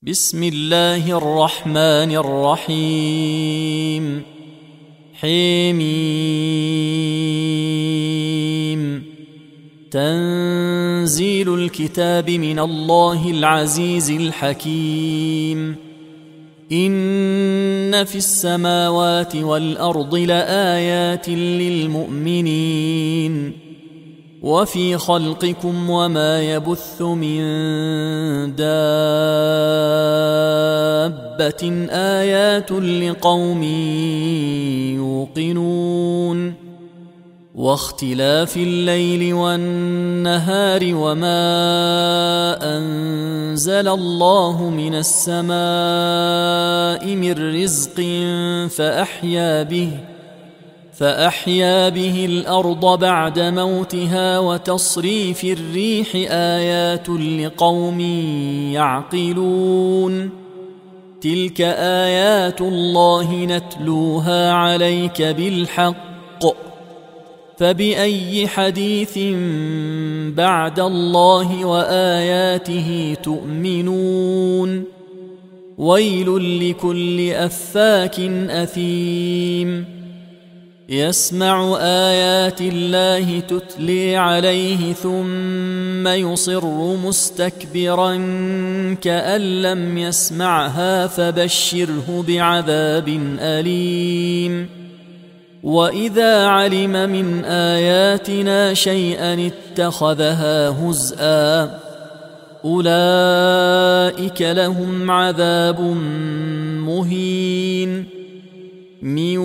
بسم الله الرحمن الرحيم. حميم. تنزيل الكتاب من الله العزيز الحكيم. إن في السماوات والأرض لآيات للمؤمنين وفي خلقكم وما يبث من دابة آيات لقوم يوقنون واختلاف الليل والنهار وما أنزل الله من السماء من رزق فأحيا به الأرض بعد موتها وتصريف الريح آيات لقوم يعقلون. تلك آيات الله نتلوها عليك بالحق فبأي حديث بعد الله وآياته تؤمنون. ويل لكل أفاك أثيم يسمع آيات الله تتلي عليه ثم يصر مستكبرا كأن لم يسمعها فبشره بعذاب أليم. وإذا علم من آياتنا شيئا اتخذها هزءا أولئك لهم عذاب مهين من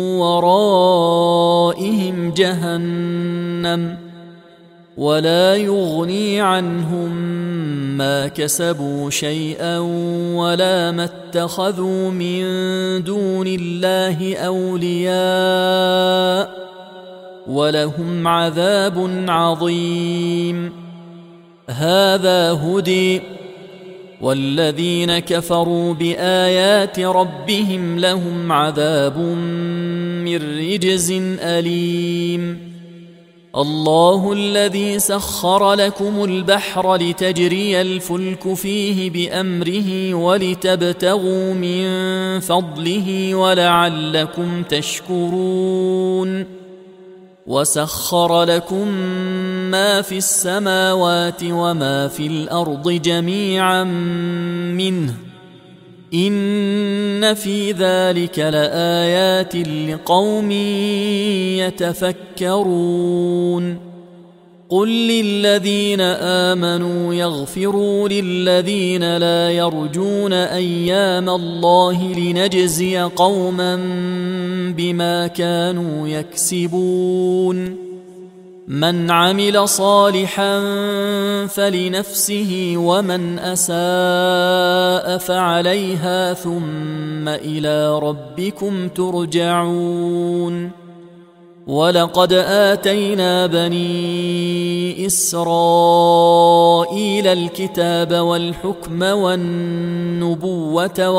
ورائهم جهنم ولا يغني عنهم ما كسبوا شيئا ولا ما اتخذوا من دون الله أولياء ولهم عذاب عظيم. هذا هدي والذين كفروا بآيات ربهم لهم عذاب من رجز أليم. الله الذي سخر لكم البحر لتجري الفلك فيه بأمره ولتبتغوا من فضله ولعلكم تشكرون. وسخر لكم ما في السماوات وما في الأرض جميعا منه إن في ذلك لآيات لقوم يتفكرون. قل للذين آمنوا يغفروا للذين لا يرجون أيام الله لنجزي قوما بما كانوا يكسبون. من عمل صالحا فلنفسه ومن أساء فعليها ثم إلى ربكم ترجعون. ولقد آتينا بني إسرائيل الكتاب والحكم والنبوة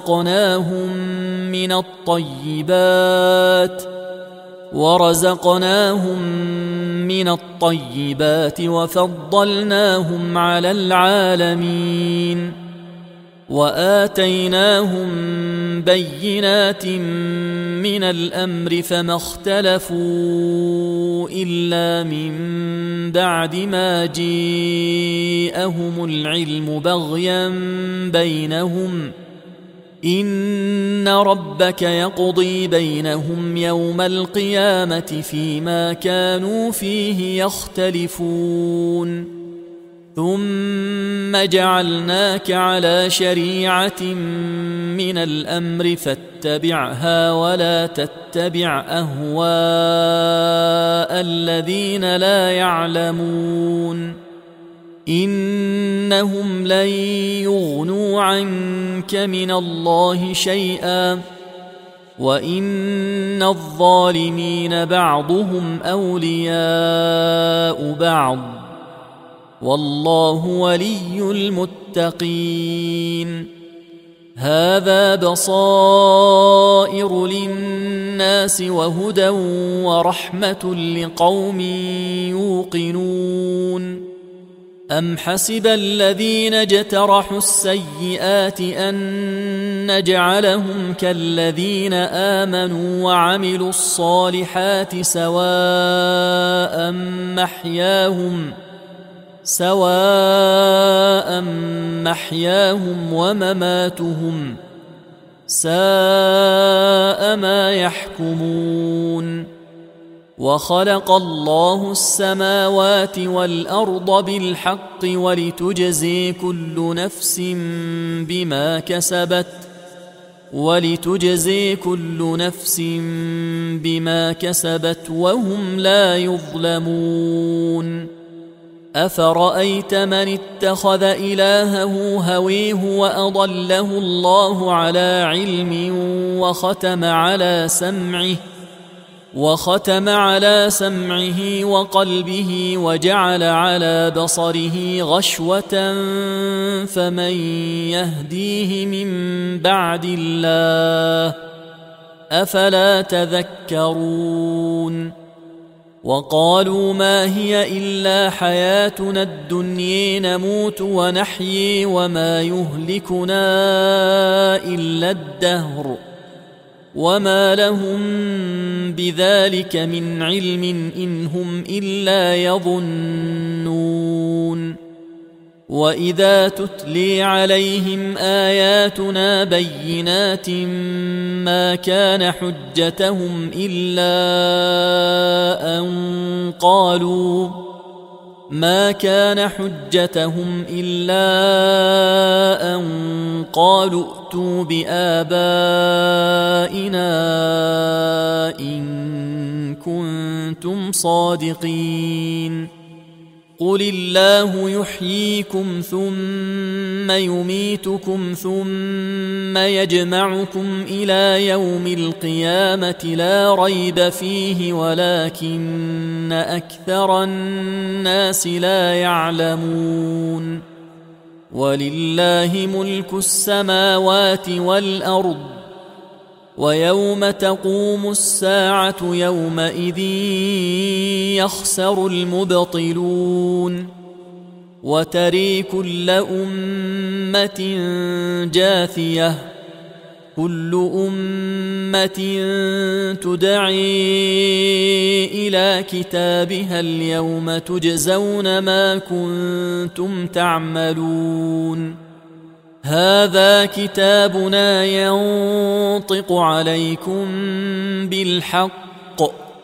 ورزقناهم من الطيبات وفضلناهم على العالمين وآتيناهم بينات من الأمر فما اختلفوا إلا من بعد ما جاءهم العلم بغيا بينهم إن ربك يقضي بينهم يوم القيامة فيما كانوا فيه يختلفون. ثم جعلناك على شريعة من الأمر فاتبعها ولا تتبع أهواء الذين لا يعلمون إنهم لن يغنوا عنك من الله شيئا وإن الظالمين بعضهم أولياء بعض والله ولي المتقين. هذا بصائر للناس وهدى ورحمة لقوم يوقنون. أم حسب الذين اجترحوا السيئات أن نجعلهم كالذين آمنوا وعملوا الصالحات سواء محياهم ومماتهم ساء ما يحكمون. وخلق الله السماوات والأرض بالحق ولتجزي كل نفس بما كسبت وهم لا يظلمون. أفرأيت من اتخذ إلهه هويه وأضله الله على علم وختم على سمعه وقلبه وجعل على بصره غشوة فمن يهديه من بعد الله أفلا تذكرون. وقالوا ما هي إلا حياتنا الدنيا نموت ونحيي وما يهلكنا إلا الدهر وما لهم بذلك من علم إن هم إلا يظنون. وإذا تتلي عليهم آياتنا بينات ما كان حجتهم إلا أن قالوا ائتوا بآبائنا إن كنتم صادقين. قل الله يحييكم ثم يميتكم ثم يجمعكم إلى يوم القيامة لا ريب فيه ولكن أكثر الناس لا يعلمون. ولله ملك السماوات والأرض ويوم تقوم الساعة يومئذ يخسر المبطلون. وتري كل أمة جاثية كل أمة تدعي إلى كتابها اليوم تجزون ما كنتم تعملون. هذا كتابنا ينطق عليكم بالحق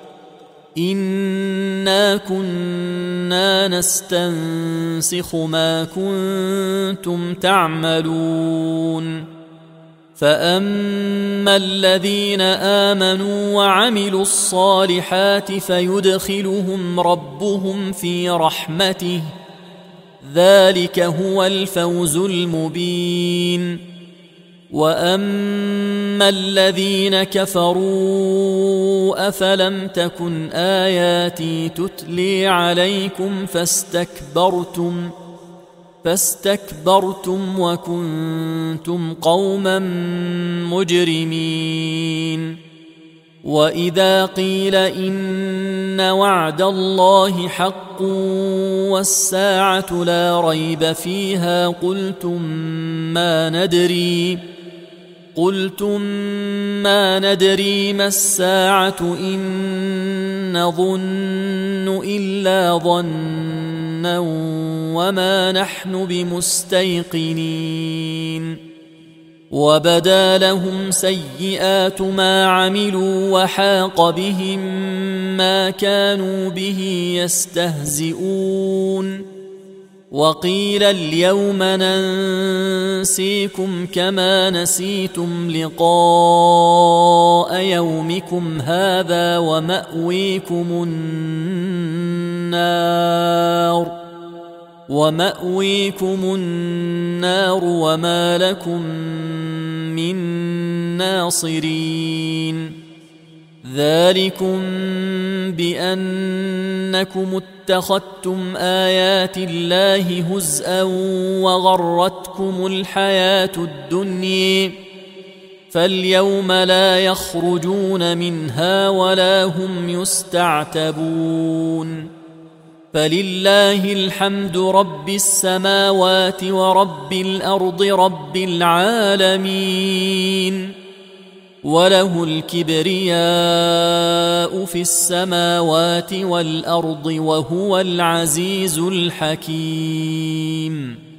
إنا كنا نستنسخ ما كنتم تعملون. فأما الذين آمنوا وعملوا الصالحات فيدخلهم ربهم في رحمته ذلك هو الفوز المبين. وأما الذين كفروا أفلم تكن آياتي تتلي عليكم فاستكبرتم وكنتم قوما مجرمين. وإذا قيل إن وعد الله حق والساعة لا ريب فيها قلتم ما ندري ما الساعة إن نظن إلا ظنا وما نحن بمستيقنين. وبدا لهم سيئات ما عملوا وحاق بهم ما كانوا به يستهزئون. وقيل اليوم ننسيكم كما نسيتم لقاء يومكم هذا ومأويكم النار وما لكم من ناصرين. ذلكم بأنكم اتخذتم آيات الله هزءا وغرتكم الحياة الدنيا فاليوم لا يخرجون منها ولا هم يستعتبون. فلله الحمد رب السماوات ورب الأرض رب العالمين وله الكبرياء في السماوات والأرض وهو العزيز الحكيم